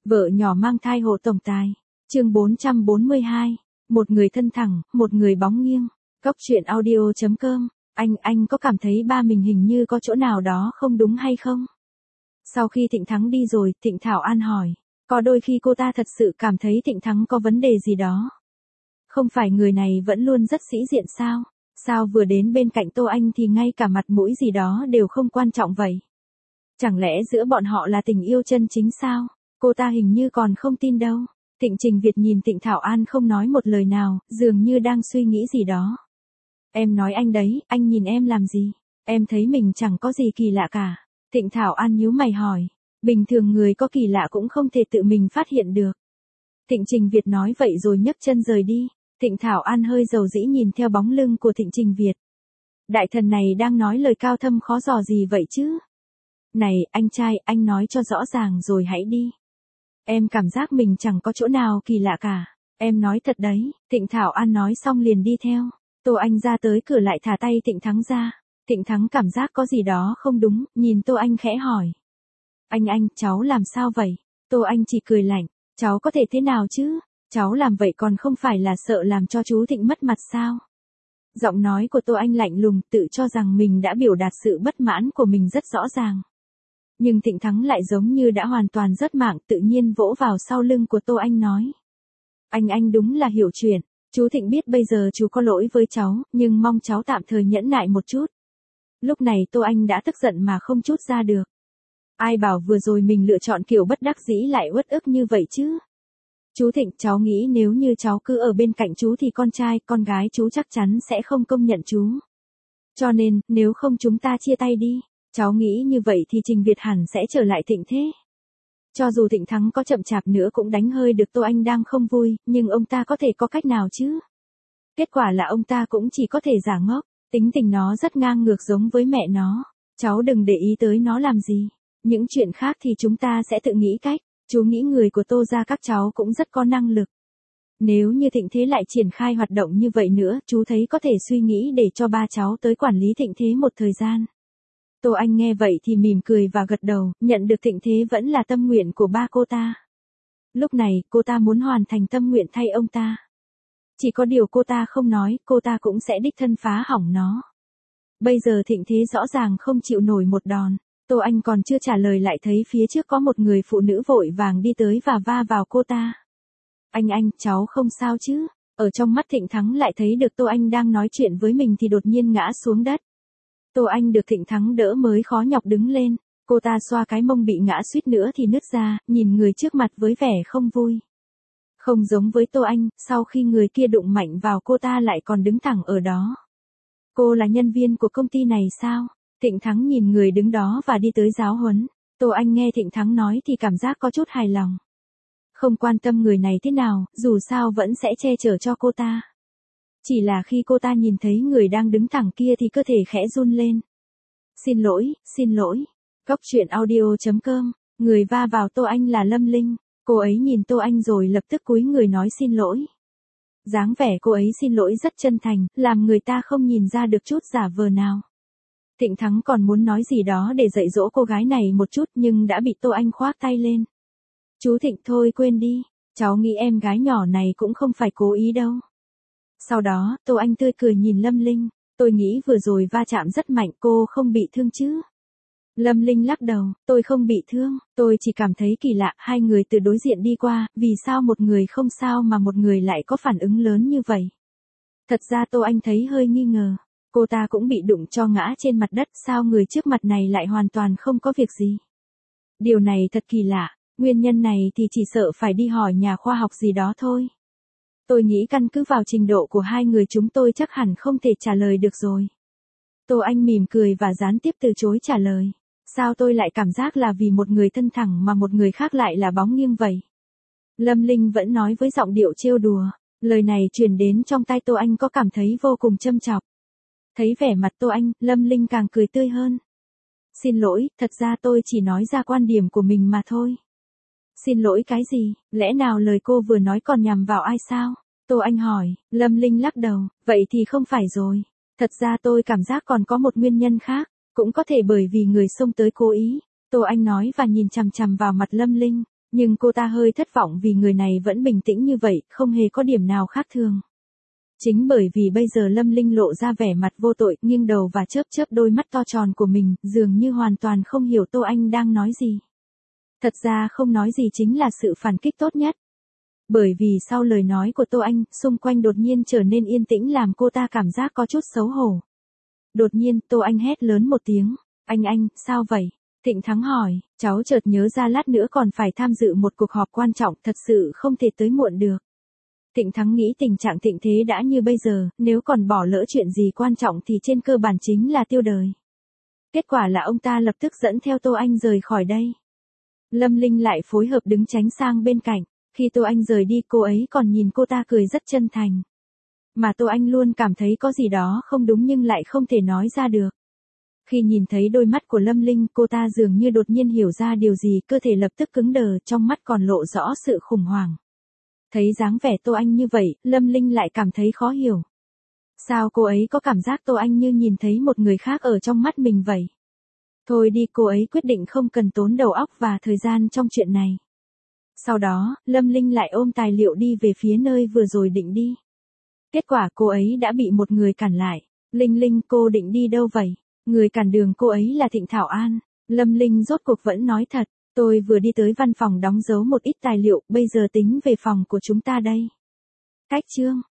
Vợ nhỏ mang thai hộ tổng tài. Chương 442. Một người thân thẳng, một người bóng nghiêng. Cốc truyện audio.com. Anh có cảm thấy ba mình hình như có chỗ nào đó không đúng hay không? Sau khi Thịnh Thắng đi rồi, Thịnh Thảo An hỏi. Có đôi khi cô ta thật sự cảm thấy Thịnh Thắng có vấn đề gì đó. Không phải người này vẫn luôn rất sĩ diện sao? Sao vừa đến bên cạnh Tô Anh thì ngay cả mặt mũi gì đó đều không quan trọng vậy? Chẳng lẽ giữa bọn họ là tình yêu chân chính sao? Cô ta hình như còn không tin đâu. Thịnh Trình Việt nhìn Thịnh Thảo An không nói một lời nào, dường như đang suy nghĩ gì đó. Em nói anh đấy, anh nhìn em làm gì? Em thấy mình chẳng có gì kỳ lạ cả. Thịnh Thảo An nhíu mày hỏi. Bình thường người có kỳ lạ cũng không thể tự mình phát hiện được. Thịnh Trình Việt nói vậy rồi nhấc chân rời đi. Thịnh Thảo An hơi dầu dĩ nhìn theo bóng lưng của Thịnh Trình Việt. Đại thần này đang nói lời cao thâm khó dò gì vậy chứ? Này, anh trai, anh nói cho rõ ràng rồi hãy đi. Em cảm giác mình chẳng có chỗ nào kỳ lạ cả. Em nói thật đấy. Thịnh Thảo An nói xong liền đi theo. Tô Anh ra tới cửa lại thả tay Thịnh Thắng ra. Thịnh Thắng cảm giác có gì đó không đúng, nhìn Tô Anh khẽ hỏi. Anh, cháu làm sao vậy? Tô Anh chỉ cười lạnh. Cháu có thể thế nào chứ? Cháu làm vậy còn không phải là sợ làm cho chú Thịnh mất mặt sao? Giọng nói của Tô Anh lạnh lùng, tự cho rằng mình đã biểu đạt sự bất mãn của mình rất rõ ràng. Nhưng Thịnh Thắng lại giống như đã hoàn toàn rớt mạng, tự nhiên vỗ vào sau lưng của Tô Anh nói. Anh đúng là hiểu chuyện. Chú Thịnh biết bây giờ chú có lỗi với cháu, nhưng mong cháu tạm thời nhẫn nại một chút. Lúc này Tô Anh đã tức giận mà không trút ra được. Ai bảo vừa rồi mình lựa chọn kiểu bất đắc dĩ lại uất ức như vậy chứ? Chú Thịnh, cháu nghĩ nếu như cháu cứ ở bên cạnh chú thì con trai, con gái chú chắc chắn sẽ không công nhận chú. Cho nên, nếu không chúng ta chia tay đi. Cháu nghĩ như vậy thì Trình Việt hẳn sẽ trở lại thịnh thế. Cho dù Thịnh Thắng có chậm chạp nữa cũng đánh hơi được Tô Anh đang không vui, nhưng ông ta có thể có cách nào chứ? Kết quả là ông ta cũng chỉ có thể giả ngốc, tính tình nó rất ngang ngược giống với mẹ nó. Cháu đừng để ý tới nó làm gì. Những chuyện khác thì chúng ta sẽ tự nghĩ cách. Chú nghĩ người của Tô gia các cháu cũng rất có năng lực. Nếu như Thịnh Thế lại triển khai hoạt động như vậy nữa, chú thấy có thể suy nghĩ để cho ba cháu tới quản lý Thịnh Thế một thời gian. Tô Anh nghe vậy thì mỉm cười và gật đầu, nhận được Thịnh Thế vẫn là tâm nguyện của ba cô ta. Lúc này, cô ta muốn hoàn thành tâm nguyện thay ông ta. Chỉ có điều cô ta không nói, cô ta cũng sẽ đích thân phá hỏng nó. Bây giờ Thịnh Thế rõ ràng không chịu nổi một đòn. Tô Anh còn chưa trả lời lại thấy phía trước có một người phụ nữ vội vàng đi tới và va vào cô ta. Anh, cháu không sao chứ? Ở trong mắt Thịnh Thắng lại thấy được Tô Anh đang nói chuyện với mình thì đột nhiên ngã xuống đất. Tô Anh được Thịnh Thắng đỡ mới khó nhọc đứng lên. Cô ta xoa cái mông bị ngã suýt nữa thì nứt ra, nhìn người trước mặt với vẻ không vui. Không giống với Tô Anh, sau khi người kia đụng mạnh vào cô ta lại còn đứng thẳng ở đó. Cô là nhân viên của công ty này sao? Thịnh Thắng nhìn người đứng đó và đi tới giáo huấn. Tô Anh nghe Thịnh Thắng nói thì cảm giác có chút hài lòng. Không quan tâm người này thế nào, dù sao vẫn sẽ che chở cho cô ta. Chỉ là khi cô ta nhìn thấy người đang đứng thẳng kia thì cơ thể khẽ run lên. Xin lỗi. Cốc truyện audio.com. Người va vào Tô Anh là Lâm Linh. Cô ấy nhìn Tô Anh rồi lập tức cúi người nói xin lỗi. Dáng vẻ cô ấy xin lỗi rất chân thành, làm người ta không nhìn ra được chút giả vờ nào. Thịnh Thắng còn muốn nói gì đó để dạy dỗ cô gái này một chút nhưng đã bị Tô Anh khoác tay lên. Chú Thịnh thôi quên đi, cháu nghĩ em gái nhỏ này cũng không phải cố ý đâu. Sau đó, Tô Anh tươi cười nhìn Lâm Linh, tôi nghĩ vừa rồi va chạm rất mạnh, cô không bị thương chứ? Lâm Linh lắc đầu, tôi không bị thương, tôi chỉ cảm thấy kỳ lạ, hai người từ đối diện đi qua, vì sao một người không sao mà một người lại có phản ứng lớn như vậy? Thật ra Tô Anh thấy hơi nghi ngờ. Cô ta cũng bị đụng cho ngã trên mặt đất, sao người trước mặt này lại hoàn toàn không có việc gì? Điều này thật kỳ lạ, nguyên nhân này thì chỉ sợ phải đi hỏi nhà khoa học gì đó thôi. Tôi nghĩ căn cứ vào trình độ của hai người chúng tôi chắc hẳn không thể trả lời được rồi. Tô Anh mỉm cười và gián tiếp từ chối trả lời. Sao tôi lại cảm giác là vì một người thân thẳng mà một người khác lại là bóng nghiêng vậy? Lâm Linh vẫn nói với giọng điệu trêu đùa. Lời này truyền đến trong tai Tô Anh có cảm thấy vô cùng châm chọc. Thấy vẻ mặt Tô Anh, Lâm Linh càng cười tươi hơn. Xin lỗi, thật ra tôi chỉ nói ra quan điểm của mình mà thôi. Xin lỗi cái gì, lẽ nào lời cô vừa nói còn nhằm vào ai sao? Tô Anh hỏi, Lâm Linh lắc đầu, vậy thì không phải rồi. Thật ra tôi cảm giác còn có một nguyên nhân khác, cũng có thể bởi vì người xông tới cố ý. Tô Anh nói và nhìn chằm chằm vào mặt Lâm Linh, Nhưng cô ta hơi thất vọng vì người này vẫn bình tĩnh như vậy, không hề có điểm nào khác thường. Chính bởi vì bây giờ Lâm Linh lộ ra vẻ mặt vô tội, nghiêng đầu và chớp chớp đôi mắt to tròn của mình, dường như hoàn toàn không hiểu Tô Anh đang nói gì. Thật ra không nói gì chính là sự phản kích tốt nhất. Bởi vì sau lời nói của Tô Anh, xung quanh đột nhiên trở nên yên tĩnh làm cô ta cảm giác có chút xấu hổ. Đột nhiên, Tô Anh hét lớn một tiếng. Anh, sao vậy? Thịnh Thắng hỏi, cháu chợt nhớ ra lát nữa còn phải tham dự một cuộc họp quan trọng, thật sự không thể tới muộn được. Thịnh Thắng nghĩ tình trạng thịnh thế đã như bây giờ, nếu còn bỏ lỡ chuyện gì quan trọng thì trên cơ bản chính là tiêu đời. Kết quả là ông ta lập tức dẫn theo Tô Anh rời khỏi đây. Lâm Linh lại phối hợp đứng tránh sang bên cạnh. Khi Tô Anh rời đi cô ấy còn nhìn cô ta cười rất chân thành. Mà Tô Anh luôn cảm thấy có gì đó không đúng nhưng lại không thể nói ra được. Khi nhìn thấy đôi mắt của Lâm Linh cô ta dường như đột nhiên hiểu ra điều gì, cơ thể lập tức cứng đờ, trong mắt còn lộ rõ sự khủng hoảng. Thấy dáng vẻ Tô Anh như vậy, Lâm Linh lại cảm thấy khó hiểu. Sao cô ấy có cảm giác Tô Anh như nhìn thấy một người khác ở trong mắt mình vậy? Thôi đi, cô ấy quyết định không cần tốn đầu óc và thời gian trong chuyện này. Sau đó, Lâm Linh lại ôm tài liệu đi về phía nơi vừa rồi định đi. Kết quả cô ấy đã bị một người cản lại. Linh, cô định đi đâu vậy? Người cản đường cô ấy là Thịnh Thảo An. Lâm Linh rốt cuộc vẫn nói thật. Tôi vừa đi tới văn phòng đóng dấu một ít tài liệu, bây giờ tính về phòng của chúng ta đây. Cách chương.